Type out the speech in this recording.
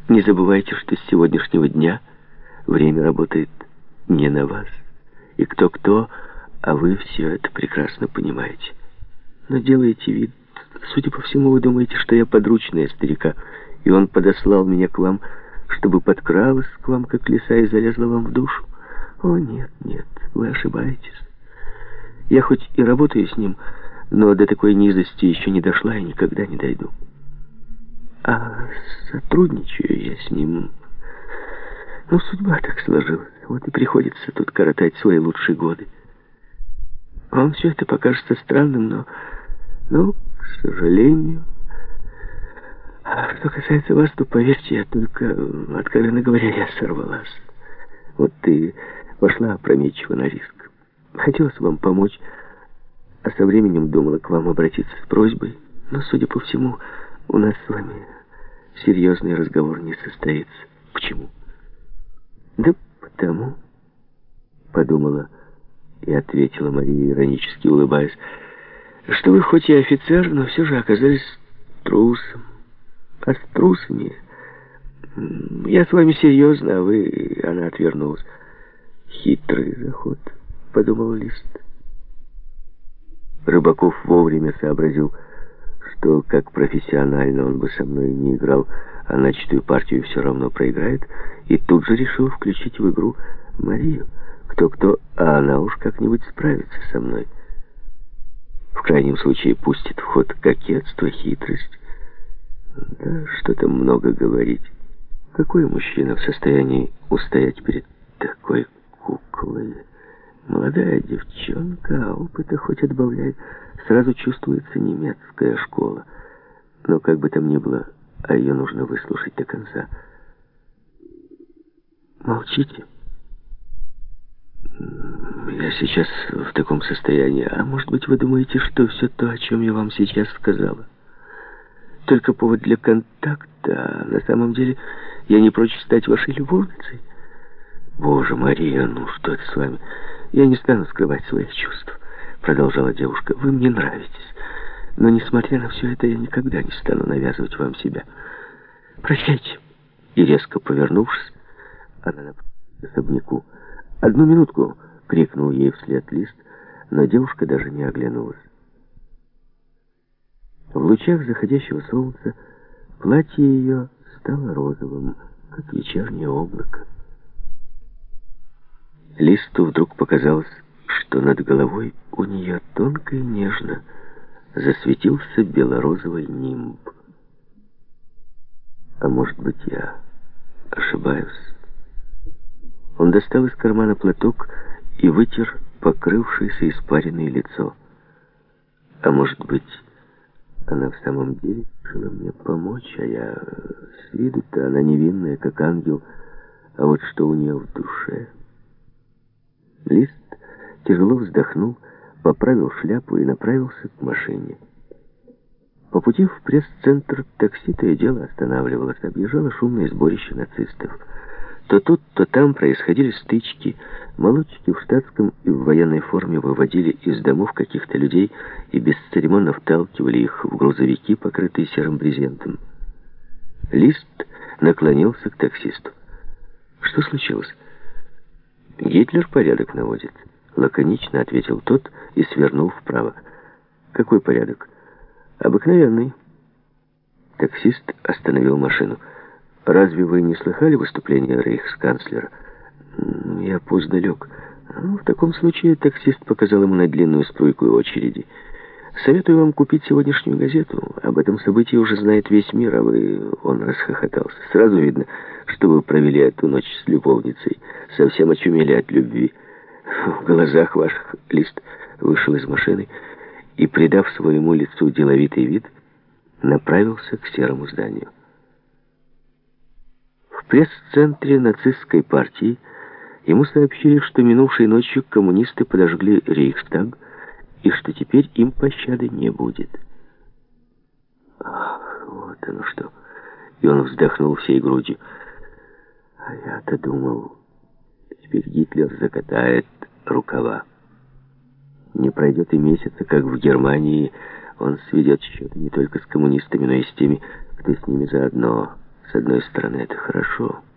Не забывайте, что с сегодняшнего дня время работает не на вас. И кто-кто, а вы все это прекрасно понимаете. Но делаете вид, судя по всему, вы думаете, что я подручная старика, и он подослал меня к вам, чтобы подкралась к вам, как лиса, и залезла вам в душу. О, нет, нет, вы ошибаетесь. Я хоть и работаю с ним, но до такой низости еще не дошла и никогда не дойду. А сотрудничаю я с ним. Ну, судьба так сложилась. Вот и приходится тут коротать свои лучшие годы. Вам все это покажется странным, но, к сожалению... А что касается вас, то, поверьте, я только, откровенно говоря, я сорвалась. Вот ты пошла опрометчиво на риск. Хотелось вам помочь, а со временем думала к вам обратиться с просьбой. Но, судя по всему, у нас с вами серьезный разговор не состоится. Почему? Да потому, подумала и ответила Мария, иронически улыбаясь, что вы хоть и офицер, но все же оказались трусом. А с трусами... Я с вами серьезно, а вы... Она отвернулась. Хитрый заход, подумал Лист. Рыбаков вовремя сообразил, что как профессионально он бы со мной не играл, а начатую партию все равно проиграет, и тут же решил включить в игру Марию. Кто-кто, а она уж как-нибудь справится со мной. В крайнем случае пустит в ход кокетство, хитрость. Да, что там много говорить. Какой мужчина в состоянии устоять перед такой куклой? Молодая девчонка, а опыта хоть отбавляет. Сразу чувствуется немецкая школа. Но как бы там ни было, а ее нужно выслушать до конца. Молчите. Я сейчас в таком состоянии. А может быть, вы думаете, что все то, о чем я вам сейчас сказала, только повод для контакта, а на самом деле я не прочь стать вашей любовницей? Боже, Мария, ну что это с вами? Я не стану скрывать своих чувств, продолжала девушка. Вы мне нравитесь, но несмотря на все это, я никогда не стану навязывать вам себя. Прощайте. И резко повернувшись, она направилась к особняку. «Одну минутку!» — крикнул ей вслед Лист, но девушка даже не оглянулась. В лучах заходящего солнца платье ее стало розовым, как вечернее облако. Листу вдруг показалось, что над головой у нее тонко и нежно засветился белорозовый нимб. А может быть, я ошибаюсь? Он достал из кармана платок и вытер покрывшееся испаренное лицо. А может быть, она в самом деле решила мне помочь, а я с виду-то она невинная, как ангел, а вот что у нее в душе... Лист тяжело вздохнул, поправил шляпу и направился к машине. По пути в пресс-центр такси то и дело останавливалось, объезжало шумное сборище нацистов. То тут, то там происходили стычки. Молодчики в штатском и в военной форме выводили из домов каких-то людей и бесцеремонно вталкивали их в грузовики, покрытые серым брезентом. Лист наклонился к таксисту. «Что случилось?» «Гитлер порядок наводит», — лаконично ответил тот и свернул вправо. «Какой порядок?» «Обыкновенный». Таксист остановил машину. «Разве вы не слыхали выступление рейхсканцлера?» «Я поздно лег». «Ну, в таком случае таксист показал ему на длинную струйку очереди. Советую вам купить сегодняшнюю газету. Об этом событии уже знает весь мир, а вы...» Он расхохотался. «Сразу видно, что вы провели эту ночь с любовницей. Совсем очумели от любви. В глазах ваших...» Лист вышел из машины и, придав своему лицу деловитый вид, направился к серому зданию. В пресс-центре нацистской партии ему сообщили, что минувшей ночью коммунисты подожгли Рейхстаг и что теперь им пощады не будет. Ах, вот оно что. И он вздохнул всей грудью. А я-то думал, теперь Гитлер закатает рукава. Не пройдет и месяца, как в Германии он сведет счеты не только с коммунистами, но и с теми, кто с ними заодно. С одной стороны, это хорошо.